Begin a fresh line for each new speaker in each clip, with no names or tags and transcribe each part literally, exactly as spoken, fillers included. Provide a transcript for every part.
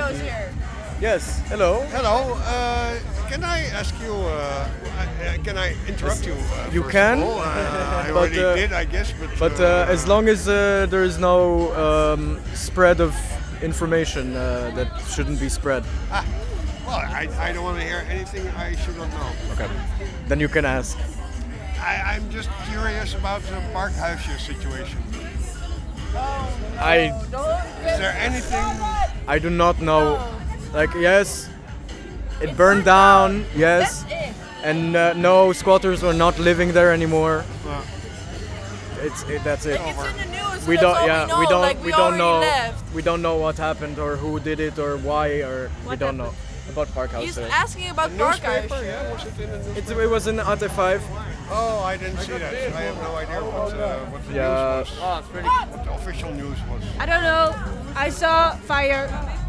Radio is here.
Yes, hello.
Hello. Uh, can I ask you? Uh, uh, can I interrupt you? Uh,
You
first
can.
Of all? Uh, I
But,
already
uh,
did, I guess. But,
But uh, as long as uh, there is no um, spread of information uh, that shouldn't be spread.
Ah, well, I, I don't want to hear anything I should not know.
Okay. Then you can ask.
I, I'm just curious about the Parkhuisje situation.
I
Is there anything?
I do not know. Like yes, it burned down. Yes, and uh, no squatters were not living there anymore.
Well,
It's it, that's it.
It's in the news.
We
that's
don't
all
yeah
we, know.
we don't
like,
we,
we
don't know
already left.
we don't know what happened or who did it or why or we
What
don't know about Parkhouse.
He's
uh,
asking about
newspaper?
Parkhuis.
Yeah, was it in the
It's,
newspaper?
it was in A T five.
Oh, I didn't see that. I have no idea what, uh, what the
Yeah.
news was. What the official news was.
I don't know. I saw fire.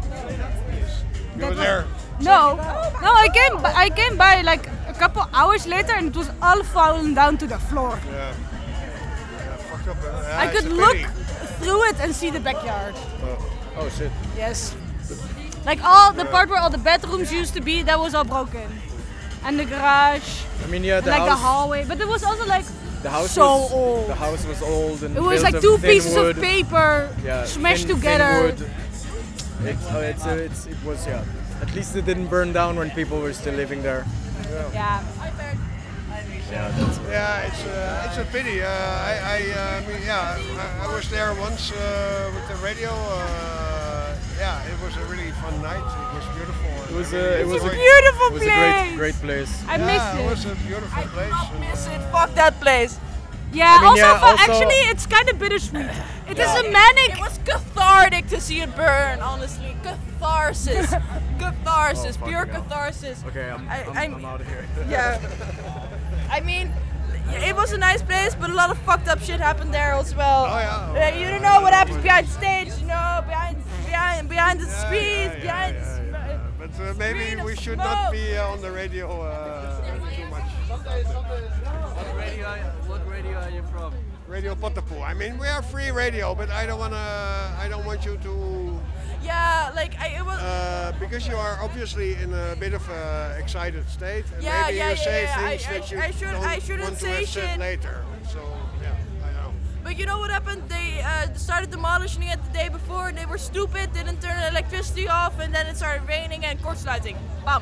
You were there.
No, no. I came. b- I came by like a couple hours later, and it was all fallen down to the floor.
Yeah. Yeah, fucked up. Uh,
I
it's
could
a
look
pity.
through it and see the backyard.
Oh, oh shit.
Yes. Like all the part where all the bedrooms used to be, that was all broken, and the garage,
I mean yeah,
and
the
like the
house.
hallway. But it was also like
The house
so
was
old.
the house was old and
It was
built
like
of
two
thin
pieces
wood.
of paper
Yeah,
smashed
thin- thin
together.
wood. It's, uh, it's, uh, it's, it was yeah. At least it didn't burn down when people were still living there.
Yeah.
Yeah, that's,
Yeah, it's uh, it's a pity. Uh, I I uh, mean yeah, I, I was there once uh, with the radio. Uh, yeah, it was a really fun night. It was beautiful.
it was
I
a
really
it was a
enjoyed
Beautiful
it was a
place.
great great place.
I
Yeah,
missed
it
it.
was a beautiful
I
place.
cannot
and,
miss
uh,
it. Fuck that place.
Yeah,
I mean,
also,
yeah,
for,
also-
actually, it's kind of bittersweet. It is a manic.
It was cathartic to see it burn. Honestly, catharsis, catharsis,
Oh,
pure
fucking hell.
catharsis.
Okay, I'm
I-
I'm,
I'm-
I'm out of here.
Yeah. I mean, it was a nice place, but a lot of fucked up shit happened there as well.
Oh, yeah.
Uh, you don't know what happens behind stage, you know, behind behind behind the
yeah,
screens,
yeah,
behind.
yeah,
the
yeah,
sm-
yeah. But uh, maybe
screen of
we should
smoke.
not be uh, on the radio uh, too much.
What radio? What radio are you from?
Radio Potterpool. I mean, we are free radio, but I don't wanna. I don't want you to.
Yeah, like I, it was.
Uh, because you are obviously in a bit of an excited state, and
Yeah,
maybe
yeah,
you
yeah,
say
yeah. I-
things
I
that
sh-
you
I should-
don't
I shouldn't
want to
say
have said
shit.
later. So yeah, I know.
But you know what happened? They uh, started demolishing it the day before. They were stupid, didn't turn the electricity off, and then it started raining and kortsluiting. Bam.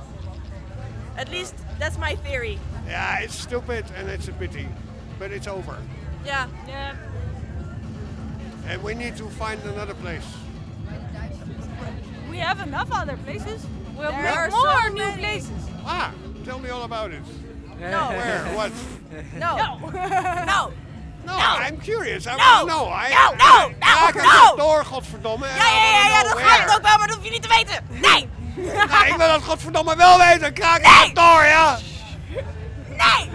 At least that's my theory.
Yeah, it's stupid and it's a pity, but it's over,
Yeah.
Yeah.
and we need to find another place.
We have enough other places. We'll
There
make
are
more
so
new
many.
places.
Ah, tell me all about it.
No.
Where? What?
No. No.
No, I'm curious. I
No.
want to know. I,
No,
I,
no,
ja,
no,
ik heb
no.
het door, godverdomme.
Ja, ja, ja, ja, dat gaat het ook wel, maar dat hoef je niet te weten. Nee.
Nou, ik wil dat godverdomme wel weten. Kraak
Nee.
het door, ja.
Nee.